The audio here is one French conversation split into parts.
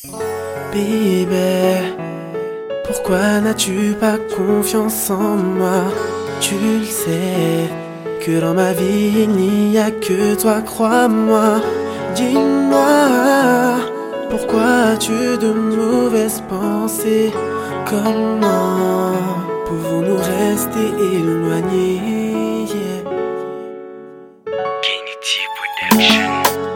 Bébé, pourquoi n'as-tu pas confiance en moi? Tu le sais que dans ma vie il n'y a que toi, crois-moi. Dis-moi, pourquoi as-tu de mauvaises pensées? Comment pouvons-nous rester éloignés? Kennedy Production.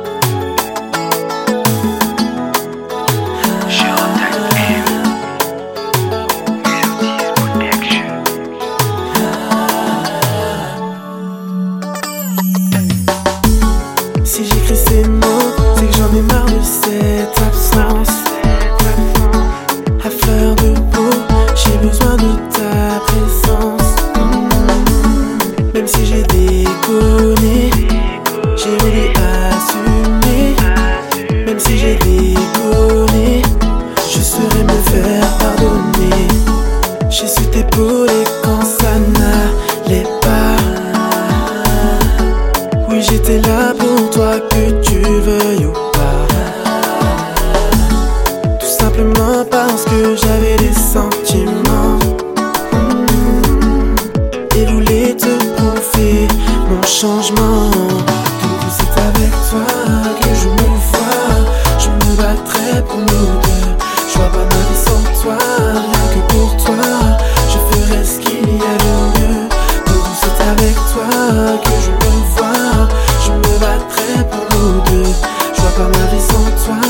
Si j'écris ces mots, c'est que j'en ai marre de cette absence. À fleur de peau, j'ai besoin de ta présence. Même si j'ai déconné, j'ai voulu assumer. Même si j'ai déconné, je saurais me faire pardonner. J'ai su t'épauler quand ça n'allait pas. Oui, j'étais là pour toi, que tu le veuilles ou pas. Tout simplement parce que j'avais des sentiments et voulais te prouver mon changement. Que c'est avec toi que je me vois. Je me battrais pour nous deux. Je vois pas ma vie sans toi, rien que pour toi. Je ferais ce qu'il y a de mieux. Que c'est avec toi que je me vois. Je me battrais pour nous deux. Je vois pas ma vie sans toi.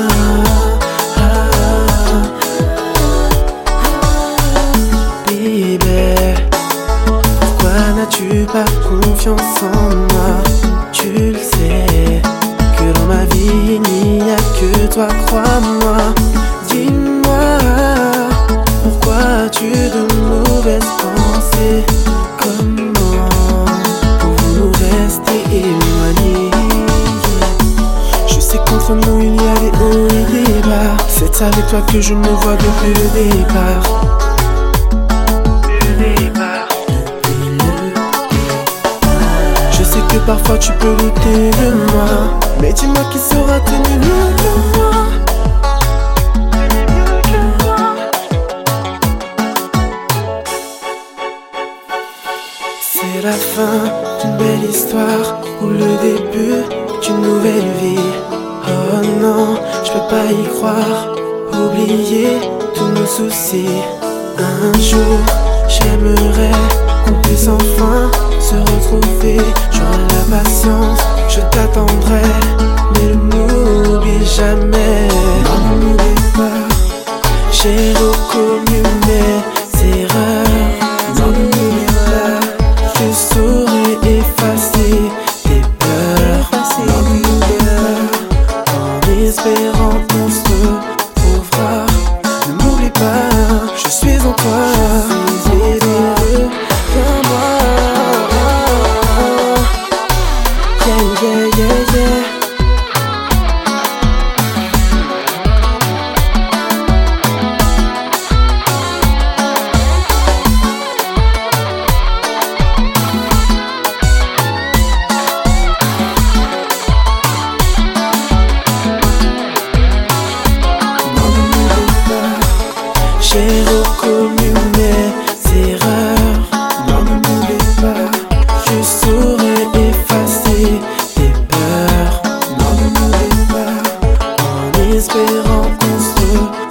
Bébé, pourquoi n'as-tu pas confiance en moi? Tu le sais que dans ma vie il n'y a que toi, crois-moi. Dis-moi, pourquoi as-tu de mauvaises pensées? Comment pouvons-nous rester éloignés? Je sais qu'entre nous il y a des hauts et des bas. C'est avec toi que je me vois depuis le départ. Je sais que parfois tu peux douter de moi, mais dis-moi qui saura tenir mieux que moi. C'est la fin d'une belle histoire ou le début d'une nouvelle vie. Oh non, je peux pas y croire. Oublier tous nos soucis. Un jour, j'aimerais qu'on puisse enfin se retrouver. J'aurai la patience, je t'attendrai, mais ne m'oublie jamais. Non, ne m'oublie pas, j'ai reconnu mes erreurs. Non, ne m'oublie pas, je saurais effacer tes peurs. Non, ne m'oublie pas, en espérant qu'on se retrouvera. Ne m'oublie pas, je suis en toi. J'ai reconnu mes erreurs. Non, ne m'oublie pas, je saurais effacer tes peurs. Non, ne m'oublie pas, en espérant qu'on se